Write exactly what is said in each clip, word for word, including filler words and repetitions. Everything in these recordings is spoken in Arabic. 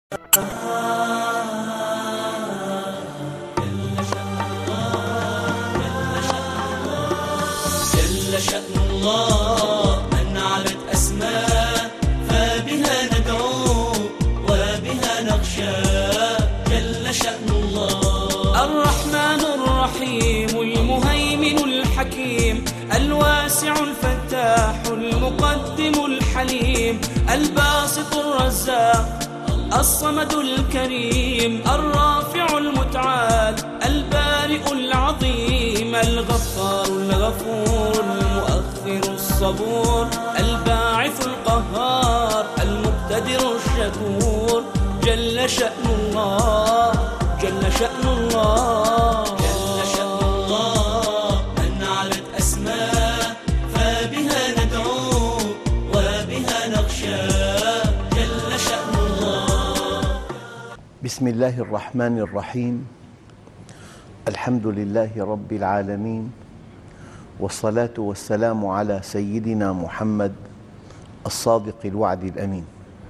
جل شأن الله من علت أسماء فبها ندعو وبها نخشى. جل شأن الله الرحمن الرحيم المهيمن الحكيم الواسع الفتاح المقدم الحليم الباسط الرزاق الصمد الكريم الرافع المتعال البارئ العظيم الغفار الغفور المؤخر الصبور الباعث القهار المقتدر الشكور. جل شأن الله جل شأن الله جل شأن الله من علت أسماء فبها ندعو وبها نخشى. جل شأن الله. بسم الله الرحمن الرحيم. الحمد لله رب العالمين، والصلاة والسلام على سيدنا محمد الصادق الوعد الأمين.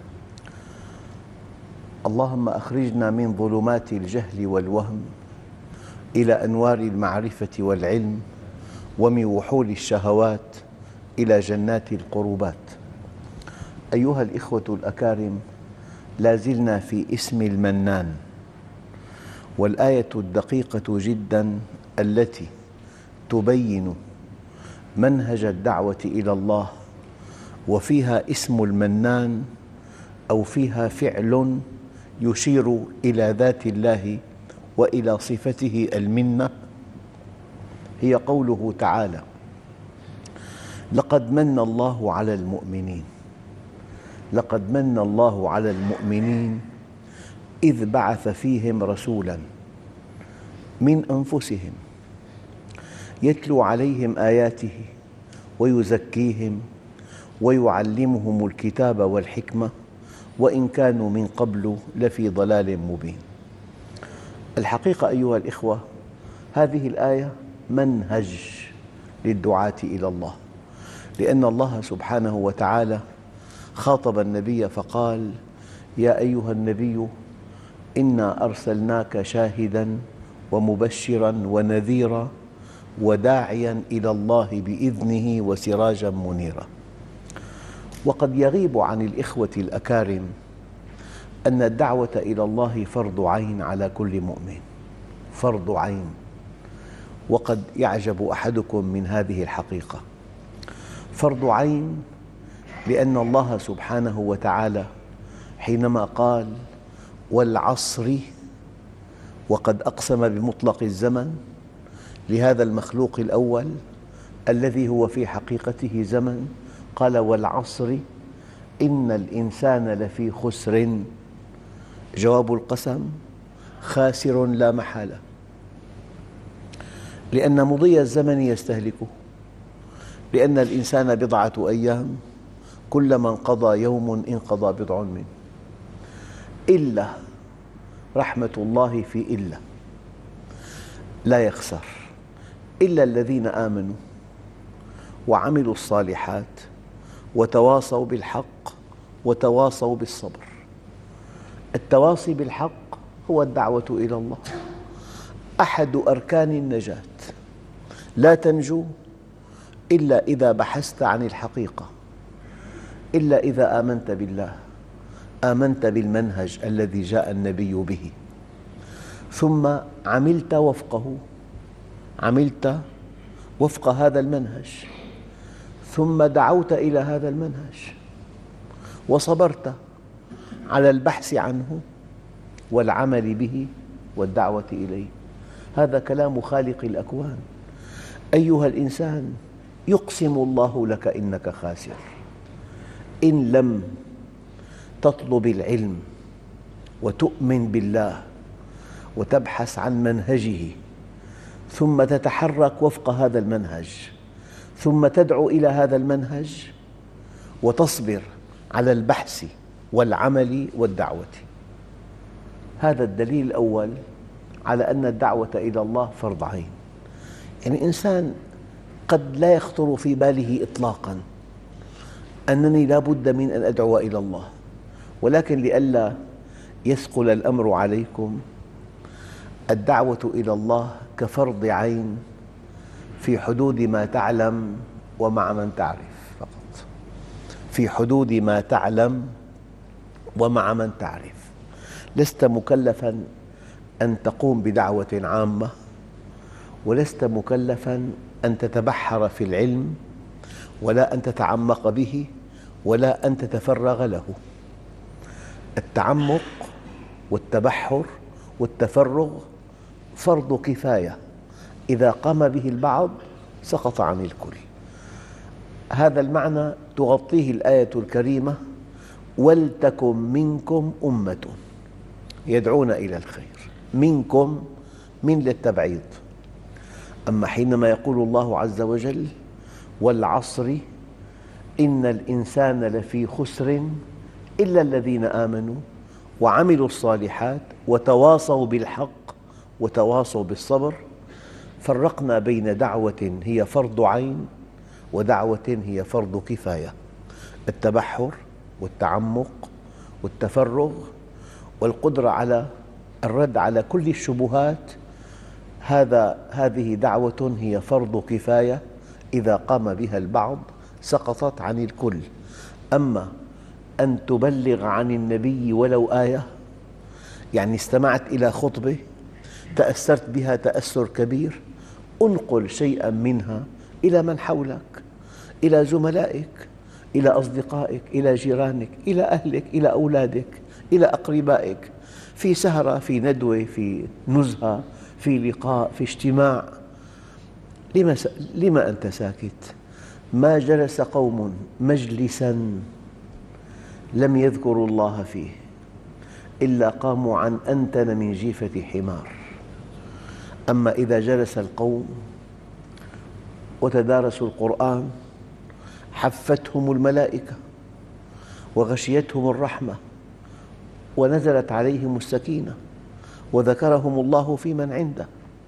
اللهم أخرجنا من ظلمات الجهل والوهم إلى أنوار المعرفة والعلم، ومن وحول الشهوات إلى جنات القربات. أيها الإخوة الأكارم، لا زلنا في اسم المنان، والآية الدقيقة جداً التي تبين منهج الدعوة إلى الله وفيها اسم المنان أو فيها فعل يشير إلى ذات الله وإلى صفته المنة، هي قوله تعالى: لقد من الله على المؤمنين لقد من الله على المؤمنين إذ بعث فيهم رسولاً من أنفسهم يتلو عليهم آياته ويزكيهم ويعلمهم الكتاب والحكمة وإن كانوا من قبل لفي ضلال مبين. الحقيقة أيها الإخوة، هذه الآية منهج للدعاة إلى الله، لأن الله سبحانه وتعالى خاطب النبي فقال: يا أيها النبي إنا أرسلناك شاهداً ومبشراً ونذيراً وداعياً إلى الله بإذنه وسراجاً منيراً. وقد يغيب عن الإخوة الأكارم أن الدعوة إلى الله فرض عين على كل مؤمن، فرض عين. وقد يعجب أحدكم من هذه الحقيقة. فرض عين لأن الله سبحانه وتعالى حينما قال: والعصر، وقد أقسم بمطلق الزمن لهذا المخلوق الأول الذي هو في حقيقته زمن، قال: والعصر إن الإنسان لفي خسر. جواب القسم: خاسر لا محالة، لأن مضي الزمن يستهلكه، لأن الإنسان بضعة أيام، كلما انقضى يوم انقضى بضع منه، إلا رحمة الله في إلا لا يخسر إلا الذين آمنوا وعملوا الصالحات وتواصوا بالحق وتواصوا بالصبر. التواصي بالحق هو الدعوة إلى الله، أحد أركان النجاة. لا تنجو إلا إذا بحثت عن الحقيقة، إلا إذا آمنت بالله، آمنت بالمنهج الذي جاء النبي به، ثم عملت وفقه، عملت وفق هذا المنهج، ثم دعوت إلى هذا المنهج وصبرت على البحث عنه والعمل به والدعوة إليه. هذا كلام خالق الأكوان. أيها الإنسان، يقسم الله لك إنك خاسر إن لم تطلب العلم وتؤمن بالله وتبحث عن منهجه، ثم تتحرك وفق هذا المنهج، ثم تدعو إلى هذا المنهج وتصبر على البحث والعمل والدعوة. هذا الدليل الأول على أن الدعوة إلى الله فرض عين. يعني إنسان قد لا يخطر في باله إطلاقاً أنني لا بد من أن أدعو إلى الله، ولكن لئلا يثقل الأمر عليكم، الدعوة إلى الله كفرض عين في حدود ما تعلم ومع من تعرف فقط، في حدود ما تعلم ومع من تعرف. لست مكلفاً أن تقوم بدعوة عامة، ولست مكلفاً أن تتبحر في العلم، ولا أن تتعمق به، ولا أن تتفرغ له. التعمق والتبحر والتفرغ فرض كفاية، إذا قام به البعض سقط عن الكل. هذا المعنى تغطيه الآية الكريمة: ولتكن منكم أمة يدعون إلى الخير. منكم، من للتبعيض. أما حينما يقول الله عز وجل: والعصر إن الإنسان لفي خسر إلا الذين آمنوا وعملوا الصالحات وتواصوا بالحق وتواصوا بالصبر، فرقنا بين دعوة هي فرض عين ودعوة هي فرض كفاية. التبحر والتعمق والتفرغ والقدرة على الرد على كل الشبهات، هذا هذه دعوة هي فرض كفاية، إذا قام بها البعض سقطت عن الكل. أما أن تبلغ عن النبي ولو آية، يعني استمعت إلى خطبة تأثرت بها تأثر كبير، انقل شيئاً منها إلى من حولك، إلى زملائك، إلى أصدقائك، إلى جيرانك، إلى أهلك، إلى أولادك، إلى أقربائك، في سهرة، في ندوة، في نزهة، في لقاء، في اجتماع. لما, س... لما أنت ساكت؟ ما جلس قوم مجلساً لم يذكروا الله فيه إلا قاموا عن أنتن من جيفة حمار. أما إذا جلس القوم وتدارسوا القرآن حفتهم الملائكة وغشيتهم الرحمة ونزلت عليهم السكينة وذكرهم الله في من عنده.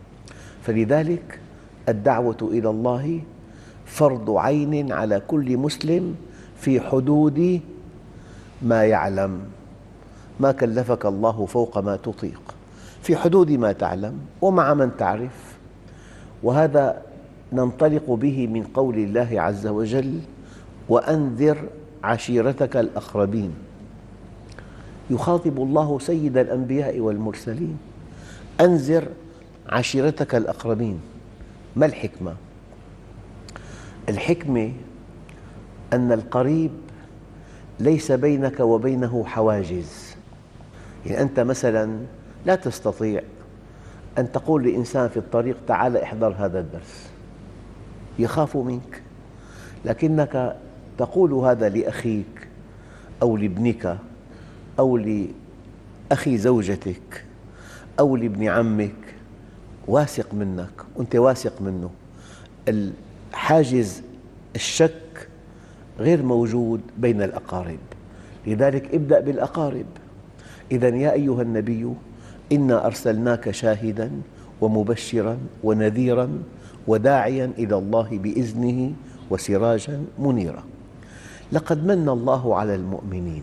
فلذلك الدعوة إلى الله فرض عين على كل مسلم في حدود ما يعلم. ما كلفك الله فوق ما تطيق، في حدود ما تعلم ومع من تعرف. وهذا ننطلق به من قول الله عز وجل: وأنذر عشيرتك الأقربين. يخاطب الله سيد الأنبياء والمرسلين: أنذر عشيرتك الأقربين. ما الحكمة؟ الحكمة أن القريب ليس بينك وبينه حواجز. يعني أنت مثلاً لا تستطيع أن تقول لإنسان في الطريق: تعال احضر هذا الدرس، يخاف منك. لكنك تقول هذا لأخيك أو لابنك أو لأخي زوجتك أو لابن عمك، واثق منك وأنت واثق منه. الحاجز الشك غير موجود بين الأقارب، لذلك ابدأ بالأقارب. إذن يا أيها النبي إنا أرسلناك شاهداً ومبشراً ونذيراً وداعياً إلى الله بإذنه وسراجاً منيراً. لقد من الله على المؤمنين.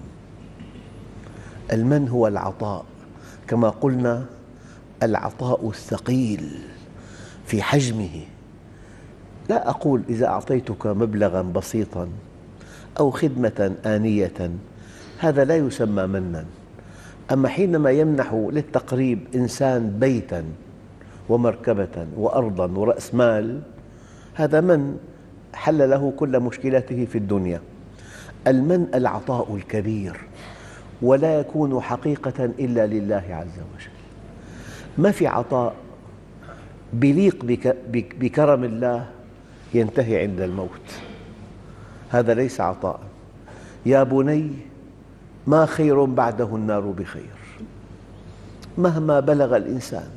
المن هو العطاء، كما قلنا العطاء الثقيل في حجمه. لا أقول إذا أعطيتك مبلغاً بسيطاً أو خدمة آنية، هذا لا يسمى مناً. أما حينما يمنح للتقريب إنسان بيتاً ومركبة وأرضاً ورأس مال، هذا من حل له كل مشكلاته في الدنيا. المن العطاء الكبير، ولا يكون حقيقة إلا لله عز وجل. ما في عطاء بيليق بكرم الله ينتهي عند الموت، هذا ليس عطاء. يا بني ما خير بعده النار بخير. مهما بلغ الإنسان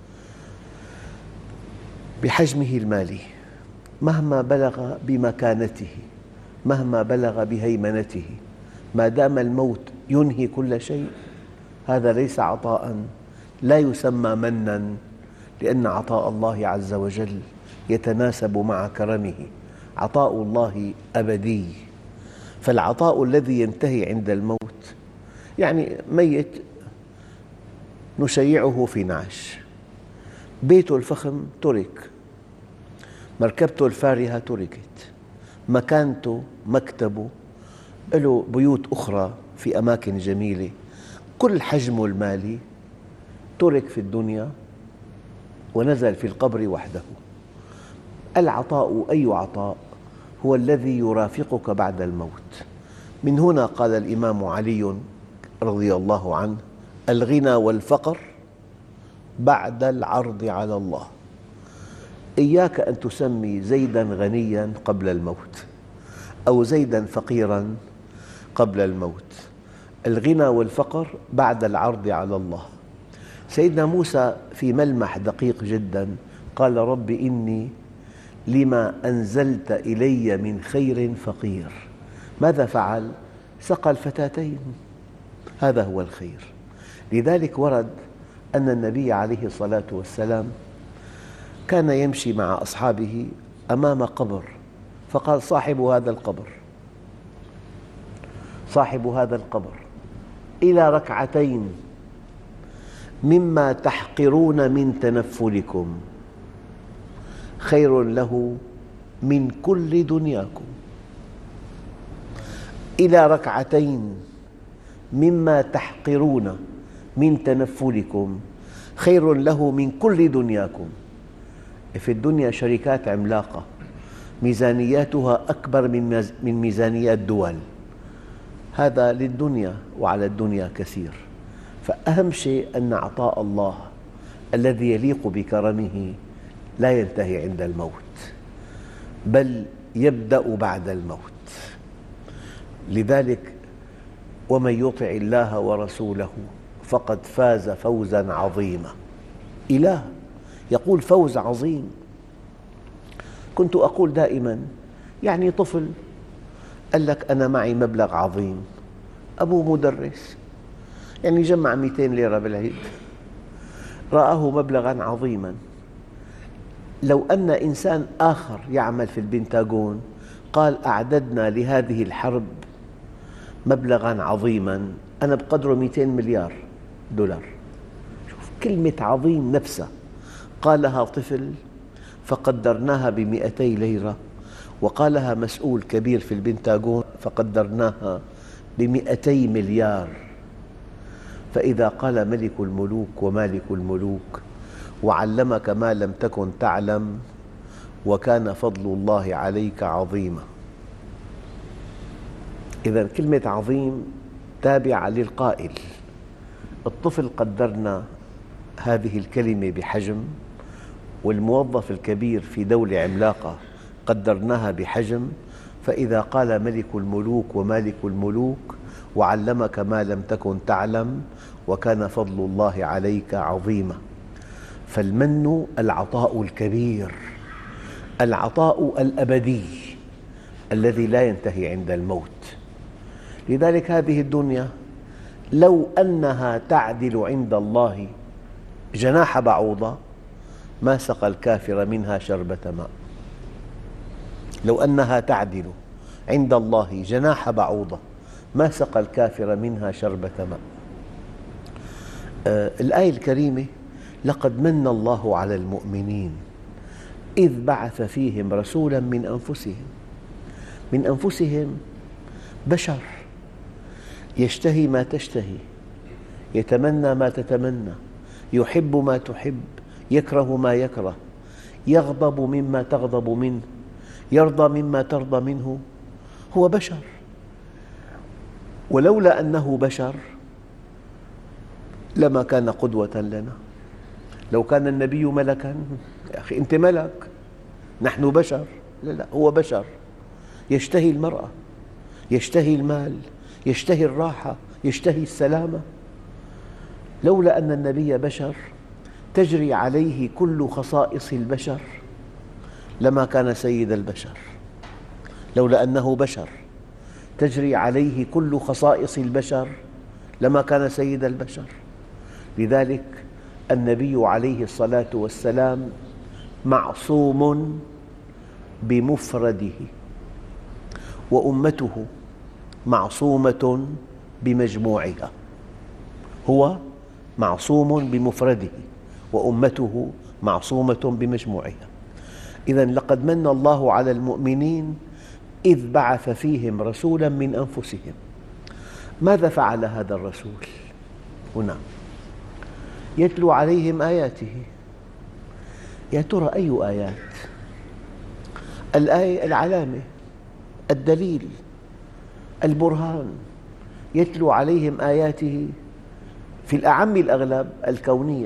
بحجمه المالي، مهما بلغ بمكانته، مهما بلغ بهيمنته، ما دام الموت ينهي كل شيء، هذا ليس عطاء، لا يسمى مناً، لأن عطاء الله عز وجل يتناسب مع كرمه. عطاء الله أبدي، فالعطاء الذي ينتهي عند الموت، يعني ميت نشيعه في نعش، بيته الفخم ترك، مركبته الفارهة تركت، مكانته، مكتبه، له بيوت أخرى في أماكن جميلة، كل حجمه المالي ترك في الدنيا ونزل في القبر وحده. العطاء أي عطاء هو الذي يرافقك بعد الموت. من هنا قال الإمام علي رضي الله عنه: الغنى والفقر بعد العرض على الله. إياك أن تسمي زيداً غنياً قبل الموت أو زيداً فقيراً قبل الموت. الغنى والفقر بعد العرض على الله. سيدنا موسى في ملمح دقيق جداً قال: رب إني لما أنزلت إلي من خير فقير. ماذا فعل؟ سقى الفتاتين، هذا هو الخير. لذلك ورد أن النبي عليه الصلاة والسلام كان يمشي مع أصحابه أمام قبر، فقال: صاحب هذا القبر صاحب هذا القبر إلى ركعتين مما تحقرون من تنفلكم خير له من كل دنياكم. إلى ركعتين مما تحقرون من تنفلكم خير له من كل دنياكم. في الدنيا شركات عملاقة ميزانياتها أكبر من ميزانيات دول، هذا للدنيا وعلى الدنيا كثير. فأهم شيء أن عطاء الله الذي يليق بكرمه لا ينتهي عند الموت، بل يبدأ بعد الموت. لذلك ومن يطع الله ورسوله فقد فاز فوزاً عظيما. إله يقول فوز عظيم. كنت أقول دائماً يعني طفل قال لك أنا معي مبلغ عظيم، أبوه مدرس يعني جمع مئتين ليرة بالعيد، رآه مبلغاً عظيماً. لو أن إنسان آخر يعمل في البنتاغون قال أعددنا لهذه الحرب مبلغاً عظيماً، أنا بقدره مئتين مليار دولار. شوف كلمة عظيم نفسها، قالها طفل فقدرناها بمئتي ليرة، وقالها مسؤول كبير في البنتاغون فقدرناها بمئتي مليار. فإذا قال ملك الملوك ومالك الملوك وعلمك ما لم تكن تعلم وكان فضل الله عليك عظيما. إذا كلمة عظيم تابعة للقائل. الطفل قدرنا هذه الكلمة بحجم، والموظف الكبير في دولة عملاقة قدرناها بحجم. فإذا قال ملك الملوك ومالك الملوك وعلمك ما لم تكن تعلم وكان فضل الله عليك عظيما. فالمن العطاء الكبير، العطاء الأبدي الذي لا ينتهي عند الموت. لذلك هذه الدنيا لو أنها تعدل عند الله جناح بعوضة ما سقى الكافر منها شربة ماء. لو أنها تعدل عند الله جناح بعوضة ما سقى الكافر منها شربة ماء. آه الآية الكريمة: لقد من الله على المؤمنين إذ بعث فيهم رسولا من أنفسهم. من أنفسهم بشر، يشتهي ما تشتهي، يتمنى ما تتمنى، يحب ما تحب، يكره ما يكره، يغضب مما تغضب منه، يرضى مما ترضى منه. هو بشر. ولولا أنه بشر لما كان قدوة لنا. لو كان النبي ملكاً، يا أخي أنت ملك، نحن بشر. لا لا، هو بشر، يشتهي المرأة، يشتهي المال، يشتهي الراحة، يشتهي السلامة. لولا أن النبي بشر تجري عليه كل خصائص البشر لما كان سيد البشر. لولا أنه بشر تجري عليه كل خصائص البشر لما كان سيد البشر. لذلك النبي عليه الصلاة والسلام معصوم بمفرده، وأمته معصومة بمجموعها. هو معصوم بمفرده، وأمته معصومة بمجموعها. إذن لقد من الله على المؤمنين إذ بعث فيهم رسولا من أنفسهم. ماذا فعل هذا الرسول هنا؟ يتلو عليهم آياته. يا ترى أي آيات؟ الآية العلامة، الدليل، البرهان. يتلو عليهم آياته في الأعم الأغلب الكونية،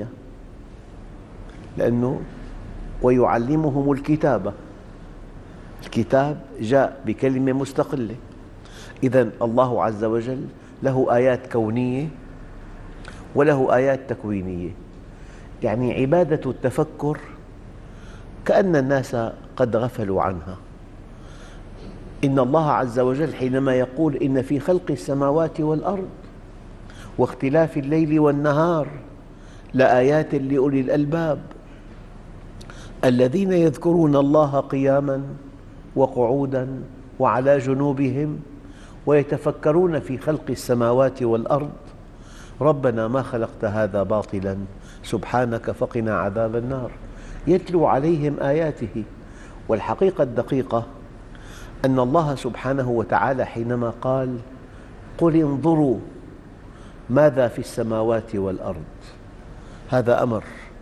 لأنه ويعلمهم الكتابة. الكتاب جاء بكلمة مستقلة. إذن الله عز وجل له آيات كونية وله آيات تكوينية. يعني عبادة التفكر كأن الناس قد غفلوا عنها. إن الله عز وجل حينما يقول إن في خلق السماوات والأرض واختلاف الليل والنهار لآيات لأولي الألباب الذين يذكرون الله قياماً وقعوداً وعلى جنوبهم ويتفكرون في خلق السماوات والأرض ربنا ما خلقت هذا باطلاً سبحانك فقنا عذاب النار. يتلو عليهم آياته. والحقيقة الدقيقة أن الله سبحانه وتعالى حينما قال قل انظروا ماذا في السماوات والأرض، هذا أمر.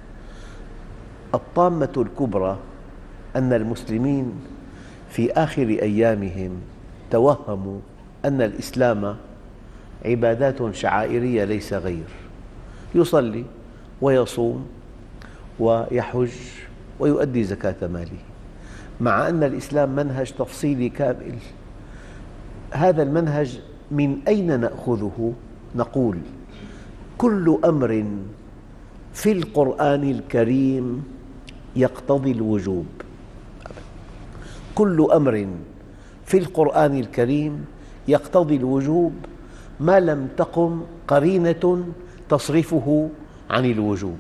الطامة الكبرى أن المسلمين في آخر أيامهم توهموا أن الإسلام عبادات شعائرية ليس غير، يصلي ويصوم ويحج ويؤدي زكاة ماله، مع أن الإسلام منهج تفصيلي كامل. هذا المنهج من أين نأخذه؟ نقول كل أمر في القرآن الكريم يقتضي الوجوب. كل أمر في القرآن الكريم يقتضي الوجوب ما لم تقم قرينة تصرفه عن الوجوب.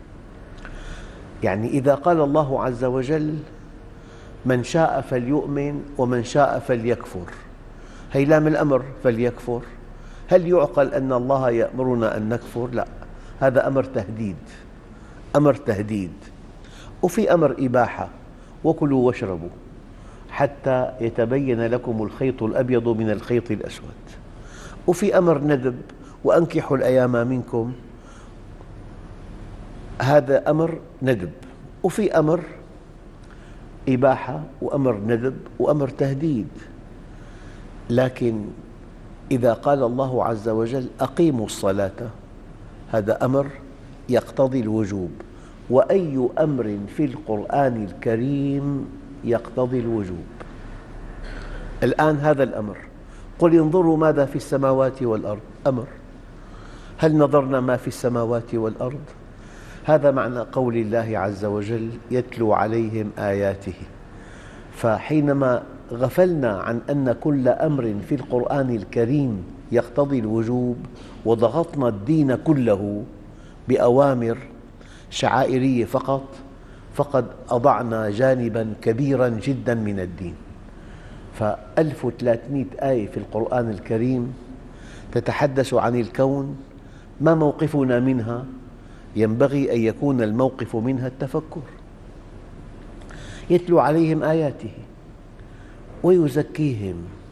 يعني إذا قال الله عز وجل من شاء فليؤمن ومن شاء فليكفر، هي لام الأمر فليكفر، هل يعقل أن الله يأمرنا أن نكفر؟ لا، هذا أمر تهديد، أمر تهديد. وفي أمر إباحة، وكلوا واشربوا حتى يتبين لكم الخيط الأبيض من الخيط الأسود. وفي أمر ندب، وأنكحوا الأيام منكم، هذا أمر ندب. وفي أمر إباحة وأمر ندب وأمر تهديد. لكن إذا قال الله عز وجل أقيموا الصلاة، هذا أمر يقتضي الوجوب. وأي أمر في القرآن الكريم يقتضي الوجوب؟ الآن هذا الأمر، قل انظروا ماذا في السماوات والأرض، أمر. هل نظرنا ما في السماوات والأرض؟ هذا معنى قول الله عز وجل يتلو عليهم آياته. فحينما غفلنا عن أن كل أمر في القرآن الكريم يقتضي الوجوب وضغطنا الدين كله بأوامر شعائرية فقط، فقد أضعنا جانباً كبيراً جداً من الدين. فألف وثلاثمئة آية في القرآن الكريم تتحدث عن الكون، ما موقفنا منها؟ ينبغي أن يكون الموقف منها التفكر. يتلو عليهم آياته ويزكيهم.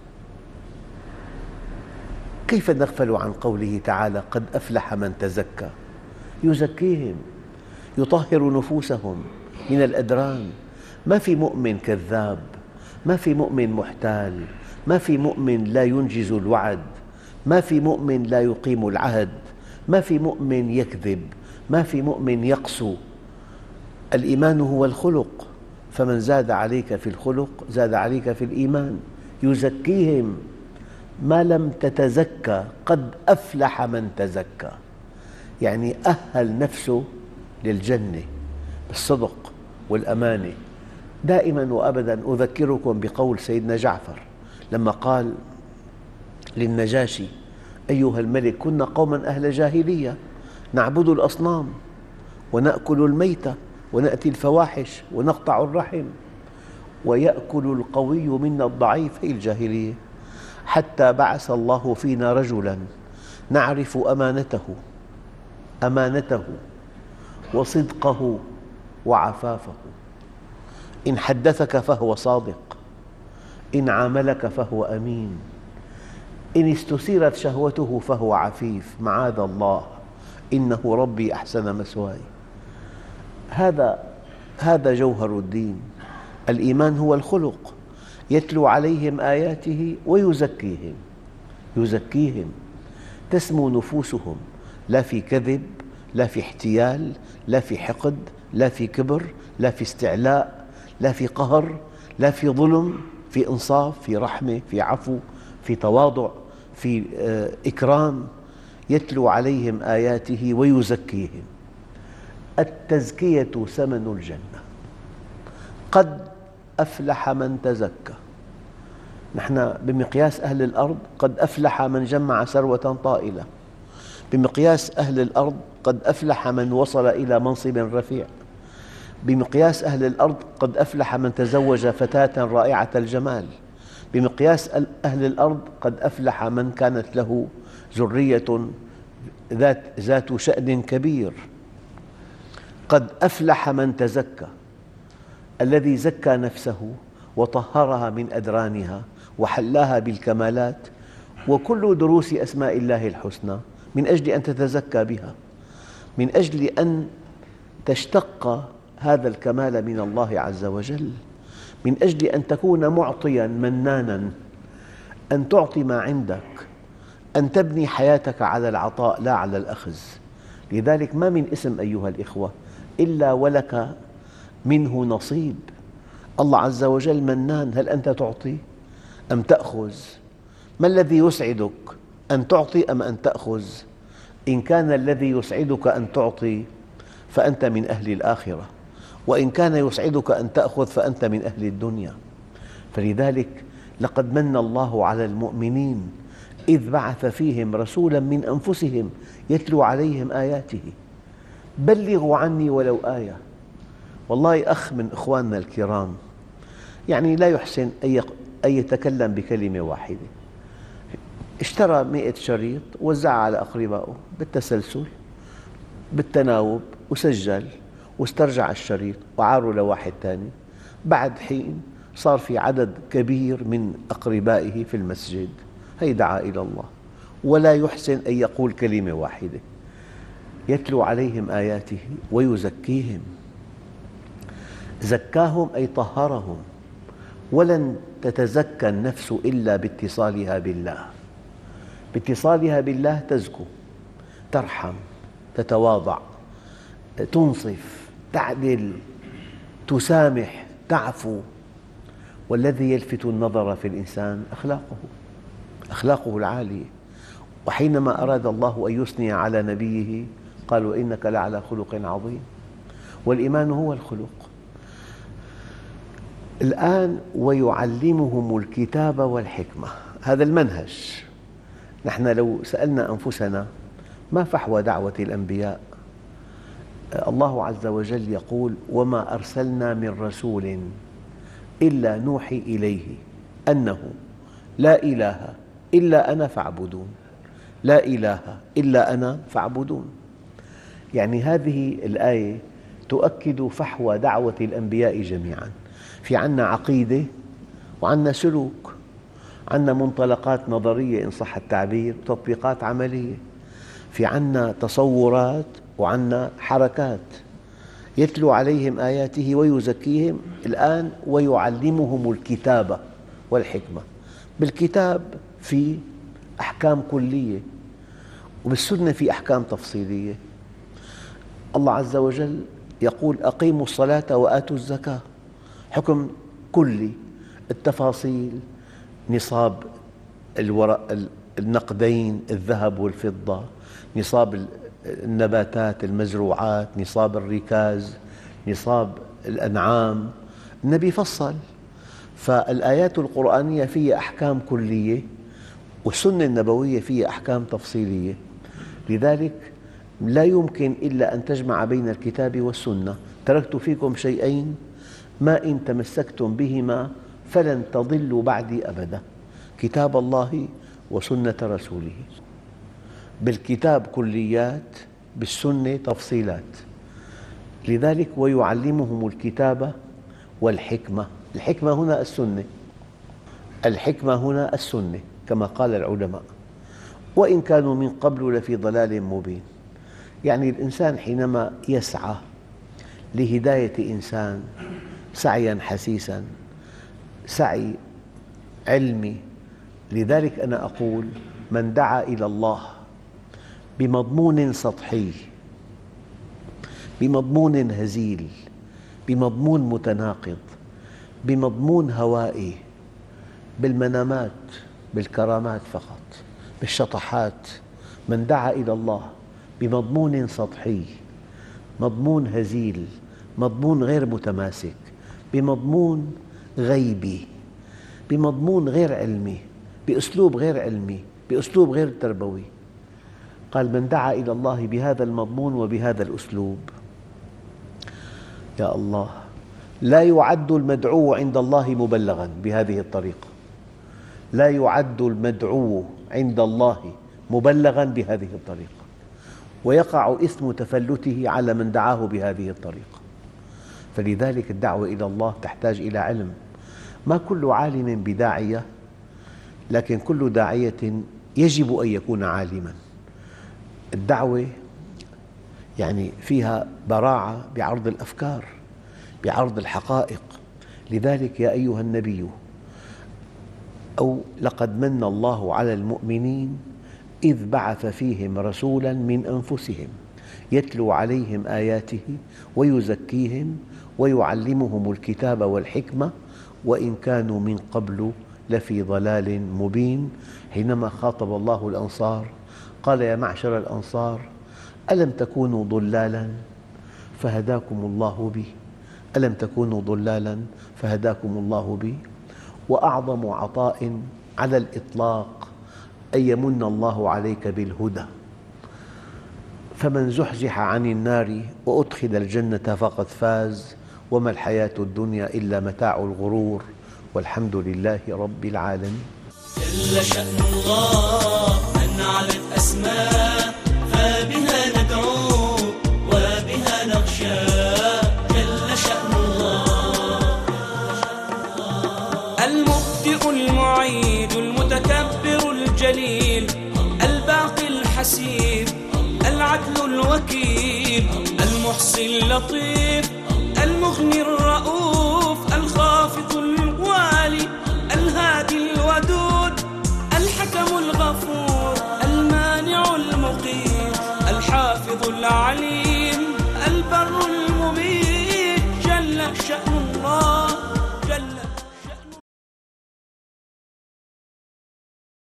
كيف نغفل عن قوله تعالى قد أفلح من تزكى؟ يزكيهم، يطهر نفوسهم من الأدران. ما في مؤمن كذاب، ما في مؤمن محتال، ما في مؤمن لا ينجز الوعد، ما في مؤمن لا يقيم العهد، ما في مؤمن يكذب، ما في مؤمن يقسو. الإيمان هو الخلق، فمن زاد عليك في الخلق زاد عليك في الإيمان. يزكيهم ما لم تتزكى، قد أفلح من تزكى، يعني أهل نفسه للجنة بالصدق والأمانة. دائما وأبدا أذكركم بقول سيدنا جعفر لما قال للنجاشي أيها الملك كنا قوما أهل جاهلية نعبد الأصنام ونأكل الميتة ونأتي الفواحش ونقطع الرحم ويأكل القوي منا الضعيف، هي الجاهلية، حتى بعث الله فينا رجلا نعرف أمانته أمانته وصدقه وعفافه. إن حدثك فهو صادق، إن عاملك فهو أمين، إن استثيرت شهوته فهو عفيف، معاذ الله إنه ربي أحسن مثواي. هذا هذا جوهر الدين. الإيمان هو الخلق، يتلو عليهم آياته ويزكيهم يزكيهم تسمو نفوسهم، لا في كذب، لا في احتيال، لا في حقد، لا في كبر، لا في استعلاء، لا في قهر، لا في ظلم، في إنصاف، في رحمة، في عفو، في تواضع، في إكرام. يتلو عليهم آياته ويزكيهم. التزكية ثمن الجنة. قد أفلح من تزكى. نحن بمقياس أهل الأرض قد أفلح من جمع ثروة طائلة، بمقياس أهل الأرض قد أفلح من وصل إلى منصب رفيع، بمقياس أهل الأرض قد أفلح من تزوج فتاة رائعة الجمال، بمقياس أهل الأرض قد أفلح من كانت له ذرية ذات ذات شأن كبير. قد أفلح من تزكى، الذي زكى نفسه وطهرها من أدرانها وحلاها بالكمالات، وكل دروس أسماء الله الحسنى من أجل أن تتزكى بها، من أجل أن تشتق هذا الكمال من الله عز وجل، من أجل أن تكون معطياً مناناً، أن تعطي ما عندك، أن تبني حياتك على العطاء لا على الأخذ. لذلك ما من اسم أيها الإخوة إلا ولك منه نصيب. الله عز وجل منان، هل أنت تعطي أم تأخذ؟ ما الذي يسعدك، أن تعطي أم أن تأخذ؟ إن كان الذي يسعدك أن تعطي فأنت من أهل الآخرة، وإن كان يسعدك أن تأخذ فأنت من أهل الدنيا. فلذلك لقد من الله على المؤمنين إذ بعث فيهم رسولا من أنفسهم يتلو عليهم آياته. بلغوا عني ولو آية. والله أخ من إخواننا الكرام يعني لا يحسن أن يتكلم بكلمة واحدة، اشترى مئة شريط ووزعها على أقربائه بالتسلسل بالتناوب، وسجل واسترجع الشريط وعاره لواحد ثاني. بعد حين صار في عدد كبير من أقربائه في المسجد، هي دعا إلى الله ولا يحسن أن يقول كلمة واحدة. يتلو عليهم آياته ويزكيهم. زكاهم أي طهرهم. ولن تتزكى النفس إلا باتصالها بالله. باتصالها بالله تزكو، ترحم، تتواضع، تنصف، تعدل، تسامح، تعفو. والذي يلفت النظر في الإنسان أخلاقه أخلاقه العالية. وحينما أراد الله أن يثني على نبيه قال: وإنك لعلى خلق عظيم. والإيمان هو الخلق. الآن ويعلمهم الكتاب والحكمة، هذا المنهج. نحن لو سألنا أنفسنا ما فحوى دعوة الأنبياء؟ الله عز وجل يقول: وما أرسلنا من رسول إلا نوحي إليه أنه لا إله إلا أنا فاعبدون. لا إله إلا أنا فاعبدون. يعني هذه الآية تؤكد فحوى دعوة الأنبياء جميعاً. في عنا عقيدة وعنا سلوك، عنا منطلقات نظرية إن صح التعبير، وتطبيقات عملية. في عنا تصورات وعنا حركات. يتلو عليهم آياته ويزكيهم. الآن ويعلمهم الكتاب والحكمة. بالكتاب في أحكام كلية، وبالسنة في أحكام تفصيلية. الله عز وجل يقول: أقيموا الصلاة وآتوا الزكاة، حكم كلي. التفاصيل: نصاب الورق النقدين الذهب والفضة، نصاب النباتات المزروعات، نصاب الركاز، نصاب الأنعام. النبي فصل. فالآيات القرآنية فيها أحكام كلية، والسنة النبوية فيها أحكام تفصيلية. لذلك لا يمكن إلا أن تجمع بين الكتاب والسنة. تركت فيكم شيئين ما إن تمسكتم بهما فلن تضلوا بعدي أبدا: كتاب الله وسنة رسوله. بالكتاب كليات بالسنة تفصيلات. لذلك ويعلمهم الكتاب والحكمة. الحكمة هنا السنة، الحكمة هنا السنة كما قال العلماء. وإن كانوا من قبل لفي ضلال مبين. يعني الإنسان حينما يسعى لهداية إنسان سعياً حثيثاً، سعي علمي، لذلك أنا أقول من دعا إلى الله بمضمون سطحي، بمضمون هزيل، بمضمون متناقض، بمضمون هوائي، بالمنامات، بالكرامات فقط، بالشطحات، من دعا إلى الله بمضمون سطحي، مضمون هزيل، مضمون غير متماسك، بمضمون غيبي، بمضمون غير علمي، بأسلوب غير علمي، بأسلوب غير تربوي. قال من دعا إلى الله بهذا المضمون وبهذا الأسلوب، يا الله، لا يعد المدعو عند الله مبلغاً بهذه الطريقة، لا يعد المدعو عند الله مبلغاً بهذه الطريقة، ويقع إثم تفلته على من دعاه بهذه الطريقة. فلذلك الدعوة إلى الله تحتاج إلى علم. ما كل عالم بداعية، لكن كل داعية يجب أن يكون عالماً. الدعوة يعني فيها براعة بعرض الأفكار، بعرض الحقائق. لذلك يا أيها النبي، أو لقد من الله على المؤمنين إذ بعث فيهم رسولاً من أنفسهم يتلو عليهم آياته ويزكيهم ويعلمهم الكتاب والحكمة وإن كانوا من قبل لفي ضلال مبين. حينما خاطب الله الأنصار قال يا معشر الأنصار ألم تكونوا ضلالاً فهداكم الله بي، ألم تكونوا ضلالاً فهداكم الله بي. وأعظم عطاء على الإطلاق أن يمن الله عليك بالهدى. فمن زحزح عن النار وأدخل الجنة فقد فاز، وما الحياة الدنيا إلا متاع الغرور، والحمد لله رب العالمين. جل شأن الله من علت أسماء، فبها ندعو وبها نخشى. جل شأن الله المبدئ المعيد المتكبر الجليل الباقي الحسيب العدل الوكيل المحصي اللطيف المغني الرؤوف الخافض الوالي الهادي الودود الحكم الغفور المانع المقيت الحافظ العليم